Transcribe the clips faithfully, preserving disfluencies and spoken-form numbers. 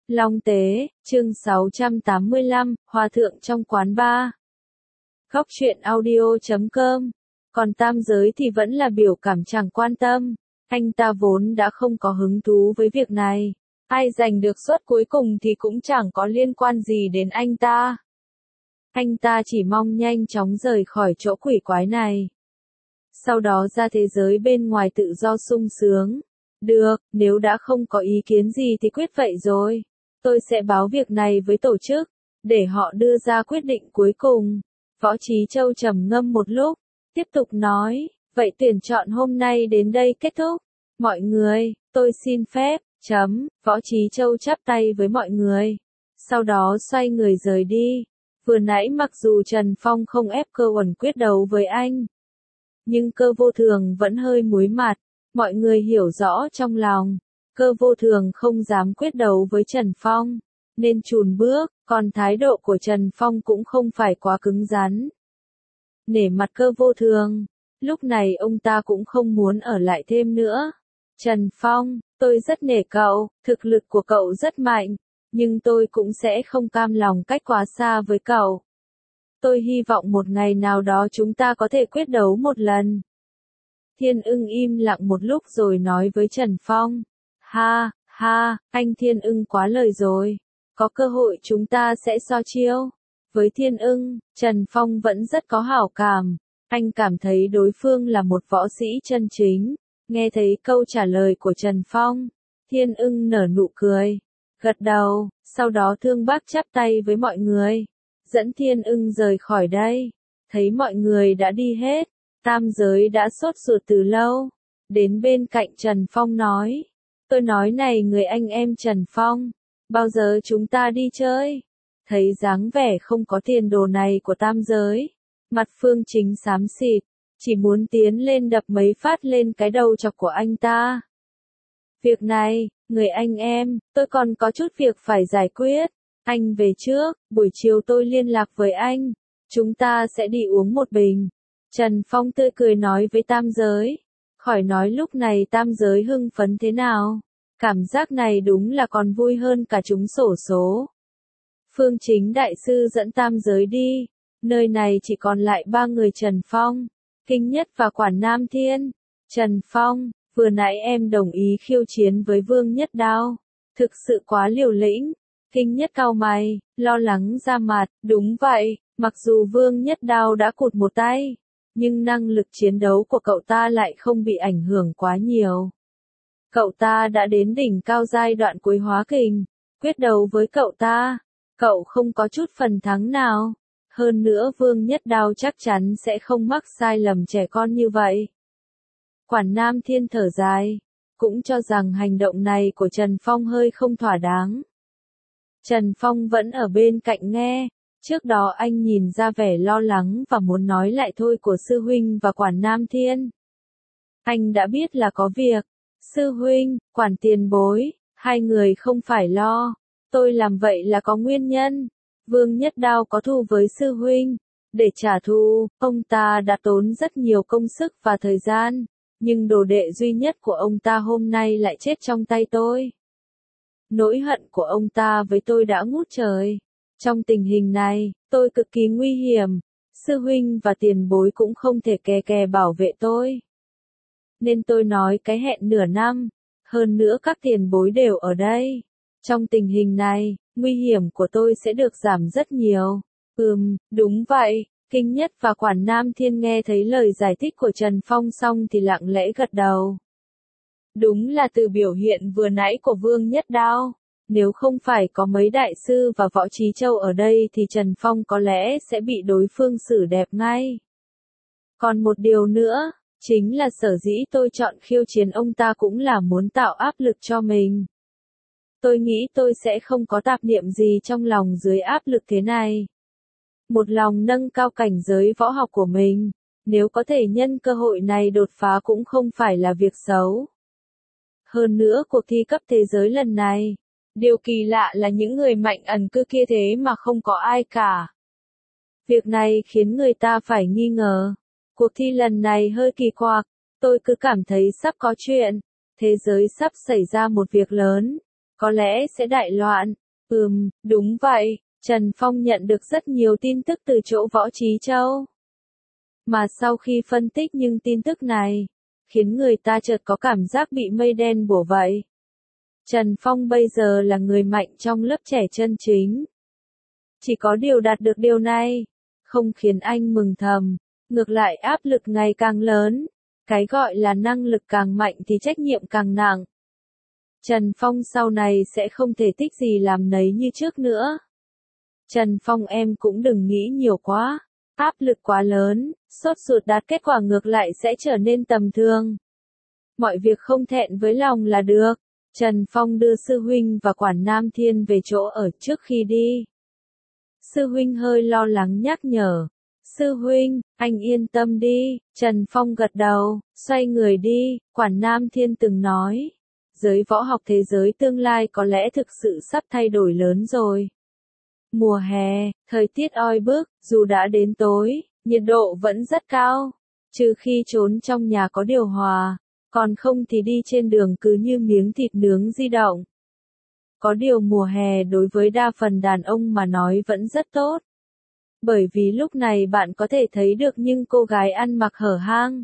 Long Tế, chương sáu trăm tám mươi lăm, Hòa thượng trong quán bar. Góc truyện audio chấm com. Còn tam giới thì vẫn là biểu cảm chẳng quan tâm. Anh ta vốn đã không có hứng thú với việc này. Ai giành được suất cuối cùng thì cũng chẳng có liên quan gì đến anh ta. Anh ta chỉ mong nhanh chóng rời khỏi chỗ quỷ quái này. Sau đó ra thế giới bên ngoài tự do sung sướng. Được, nếu đã không có ý kiến gì thì quyết vậy rồi. Tôi sẽ báo việc này với tổ chức, để họ đưa ra quyết định cuối cùng. Võ Trí Châu trầm ngâm một lúc, tiếp tục nói, vậy tuyển chọn hôm nay đến đây kết thúc. Mọi người, tôi xin phép, chấm, Võ Trí Châu chắp tay với mọi người. Sau đó xoay người rời đi. Vừa nãy mặc dù Trần Phong không ép Cơ Uẩn quyết đấu với anh, nhưng Cơ Vô Thường vẫn hơi muối mặt. Mọi người hiểu rõ trong lòng, Cơ Vô Thường không dám quyết đấu với Trần Phong, nên chùn bước, còn thái độ của Trần Phong cũng không phải quá cứng rắn. Nể mặt Cơ Vô Thường, lúc này ông ta cũng không muốn ở lại thêm nữa. Trần Phong, tôi rất nể cậu, thực lực của cậu rất mạnh, nhưng tôi cũng sẽ không cam lòng cách quá xa với cậu. Tôi hy vọng một ngày nào đó chúng ta có thể quyết đấu một lần. Thiên Ưng im lặng một lúc rồi nói với Trần Phong. Ha, ha, anh Thiên Ưng quá lời rồi. Có cơ hội chúng ta sẽ so chiêu. Với Thiên Ưng, Trần Phong vẫn rất có hảo cảm. Anh cảm thấy đối phương là một võ sĩ chân chính. Nghe thấy câu trả lời của Trần Phong, Thiên Ưng nở nụ cười, gật đầu, sau đó Thương Bác chắp tay với mọi người, dẫn Thiên Ưng rời khỏi đây. Thấy mọi người đã đi hết, tam giới đã sốt ruột từ lâu. Đến bên cạnh Trần Phong nói, tôi nói này người anh em Trần Phong, bao giờ chúng ta đi chơi? Thấy dáng vẻ không có tiền đồ này của tam giới, mặt Phương Chính xám xịt, chỉ muốn tiến lên đập mấy phát lên cái đầu chọc của anh ta. Việc này, người anh em, tôi còn có chút việc phải giải quyết. Anh về trước, buổi chiều tôi liên lạc với anh. Chúng ta sẽ đi uống một bình. Trần Phong tươi cười nói với tam giới. Khỏi nói lúc này tam giới hưng phấn thế nào. Cảm giác này đúng là còn vui hơn cả trúng xổ số. Phương Chính đại sư dẫn tam giới đi. Nơi này chỉ còn lại ba người Trần Phong, Kinh Nhất và Quản Nam Thiên. Trần Phong, vừa nãy em đồng ý khiêu chiến với Vương Nhất Đao. Thực sự quá liều lĩnh. Kinh Nhất cau mày, lo lắng ra mặt. Đúng vậy, mặc dù Vương Nhất Đao đã cụt một tay, nhưng năng lực chiến đấu của cậu ta lại không bị ảnh hưởng quá nhiều. Cậu ta đã đến đỉnh cao giai đoạn cuối hóa kình. Quyết đấu với cậu ta, cậu không có chút phần thắng nào. Hơn nữa Vương Nhất Đao chắc chắn sẽ không mắc sai lầm trẻ con như vậy. Quản Nam Thiên thở dài, cũng cho rằng hành động này của Trần Phong hơi không thỏa đáng. Trần Phong vẫn ở bên cạnh nghe, trước đó anh nhìn ra vẻ lo lắng và muốn nói lại thôi của sư huynh và Quản Nam Thiên. Anh đã biết là có việc, sư huynh, Quản tiền bối, hai người không phải lo, tôi làm vậy là có nguyên nhân. Vương Nhất Đao có thù với sư huynh, để trả thù, ông ta đã tốn rất nhiều công sức và thời gian, nhưng đồ đệ duy nhất của ông ta hôm nay lại chết trong tay tôi. Nỗi hận của ông ta với tôi đã ngút trời. Trong tình hình này, tôi cực kỳ nguy hiểm, sư huynh và tiền bối cũng không thể kè kè bảo vệ tôi. Nên tôi nói cái hẹn nửa năm, hơn nữa các tiền bối đều ở đây. Trong tình hình này, nguy hiểm của tôi sẽ được giảm rất nhiều. Ừm, đúng vậy. Kinh Nhất và Quản Nam Thiên nghe thấy lời giải thích của Trần Phong xong thì lặng lẽ gật đầu. Đúng là từ biểu hiện vừa nãy của Vương Nhất Đao, nếu không phải có mấy đại sư và Võ Trí Châu ở đây thì Trần Phong có lẽ sẽ bị đối phương xử đẹp ngay. Còn một điều nữa, chính là sở dĩ tôi chọn khiêu chiến ông ta cũng là muốn tạo áp lực cho mình. Tôi nghĩ tôi sẽ không có tạp niệm gì trong lòng dưới áp lực thế này. Một lòng nâng cao cảnh giới võ học của mình, nếu có thể nhân cơ hội này đột phá cũng không phải là việc xấu. Hơn nữa cuộc thi cấp thế giới lần này, điều kỳ lạ là những người mạnh ẩn cư kia thế mà không có ai cả. Việc này khiến người ta phải nghi ngờ. Cuộc thi lần này hơi kỳ quặc, tôi cứ cảm thấy sắp có chuyện, thế giới sắp xảy ra một việc lớn. có lẽ sẽ đại loạn. Ừm, đúng vậy, Trần Phong nhận được rất nhiều tin tức từ chỗ Võ Trí Châu. Mà sau khi phân tích những tin tức này, khiến người ta chợt có cảm giác bị mây đen bủa vậy. Trần Phong bây giờ là người mạnh trong lớp trẻ chân chính. Chỉ có điều đạt được điều này, không khiến anh mừng thầm, ngược lại áp lực ngày càng lớn. Cái gọi là năng lực càng mạnh thì trách nhiệm càng nặng. Trần Phong sau này sẽ không thể thích gì làm nấy như trước nữa. Trần Phong em cũng đừng nghĩ nhiều quá, áp lực quá lớn, sốt ruột đạt kết quả ngược lại sẽ trở nên tầm thường. Mọi việc không thẹn với lòng là được. Trần Phong đưa sư huynh và quản Nam Thiên về chỗ ở trước khi đi. Sư huynh hơi lo lắng nhắc nhở. Sư huynh, anh yên tâm đi. Trần Phong gật đầu, xoay người đi. Quản Nam Thiên từng nói, giới võ học thế giới tương lai có lẽ thực sự sắp thay đổi lớn rồi. Mùa hè, thời tiết oi bức, dù đã đến tối, nhiệt độ vẫn rất cao. Trừ khi trốn trong nhà có điều hòa, còn không thì đi trên đường cứ như miếng thịt nướng di động. Có điều mùa hè đối với đa phần đàn ông mà nói vẫn rất tốt. Bởi vì lúc này bạn có thể thấy được những cô gái ăn mặc hở hang.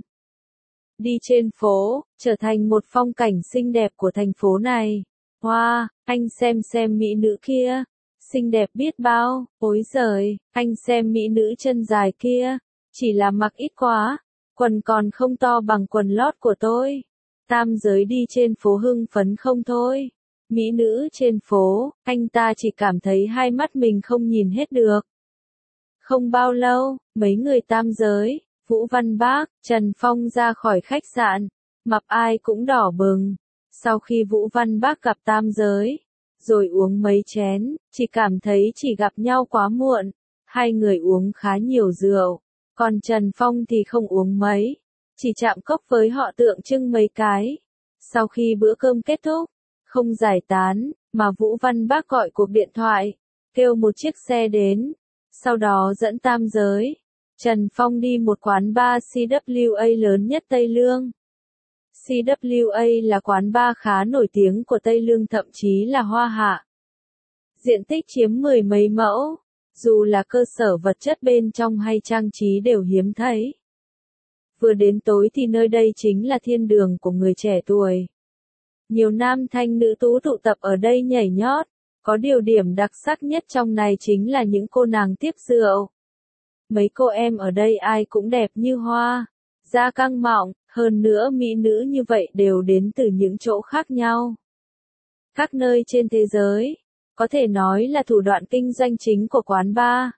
Đi trên phố, trở thành một phong cảnh xinh đẹp của thành phố này. Wow, anh xem xem mỹ nữ kia. Xinh đẹp biết bao, ối giời, anh xem mỹ nữ chân dài kia. Chỉ là mặc ít quá, quần còn không to bằng quần lót của tôi. Tam giới đi trên phố hưng phấn không thôi. Mỹ nữ trên phố, anh ta chỉ cảm thấy hai mắt mình không nhìn hết được. Không bao lâu, mấy người tam giới, Vũ Văn Bác, Trần Phong ra khỏi khách sạn, mặt ai cũng đỏ bừng. Sau khi Vũ Văn Bác gặp tam giới, rồi uống mấy chén, chỉ cảm thấy chỉ gặp nhau quá muộn. Hai người uống khá nhiều rượu, còn Trần Phong thì không uống mấy, chỉ chạm cốc với họ tượng trưng mấy cái. Sau khi bữa cơm kết thúc, không giải tán, mà Vũ Văn Bác gọi cuộc điện thoại, kêu một chiếc xe đến, sau đó dẫn tam giới. Trần Phong đi một quán bar xê vê a lớn nhất Tây Lương. xê vê a là quán bar khá nổi tiếng của Tây Lương, thậm chí là Hoa Hạ. Diện tích chiếm mười mấy mẫu, dù là cơ sở vật chất bên trong hay trang trí đều hiếm thấy. Vừa đến tối thì nơi đây chính là thiên đường của người trẻ tuổi. Nhiều nam thanh nữ tú tụ tập ở đây nhảy nhót, có điều điểm đặc sắc nhất trong này chính là những cô nàng tiếp rượu. Mấy cô em ở đây ai cũng đẹp như hoa, da căng mọng, hơn nữa mỹ nữ như vậy đều đến từ những chỗ khác nhau. Các nơi trên thế giới, có thể nói là thủ đoạn kinh doanh chính của quán bar.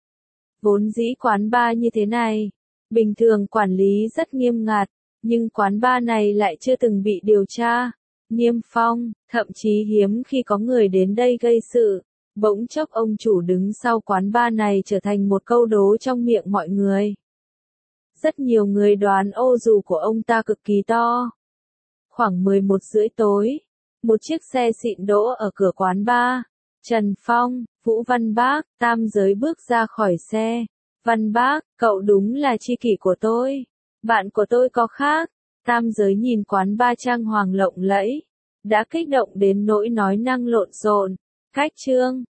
Vốn dĩ quán bar như thế này, bình thường quản lý rất nghiêm ngặt, nhưng quán bar này lại chưa từng bị điều tra, niêm phong, thậm chí hiếm khi có người đến đây gây sự. Bỗng chốc ông chủ đứng sau quán bar này trở thành một câu đố trong miệng mọi người. Rất nhiều người đoán ô dù của ông ta cực kỳ to. Khoảng mười một rưỡi tối, một chiếc xe xịn đỗ ở cửa quán bar. Trần Phong, Vũ Văn Bác, tam giới bước ra khỏi xe. Văn Bác, cậu đúng là tri kỷ của tôi. Bạn của tôi có khác. Tam giới nhìn quán bar trang hoàng lộng lẫy, đã kích động đến nỗi nói năng lộn xộn. Khách trương,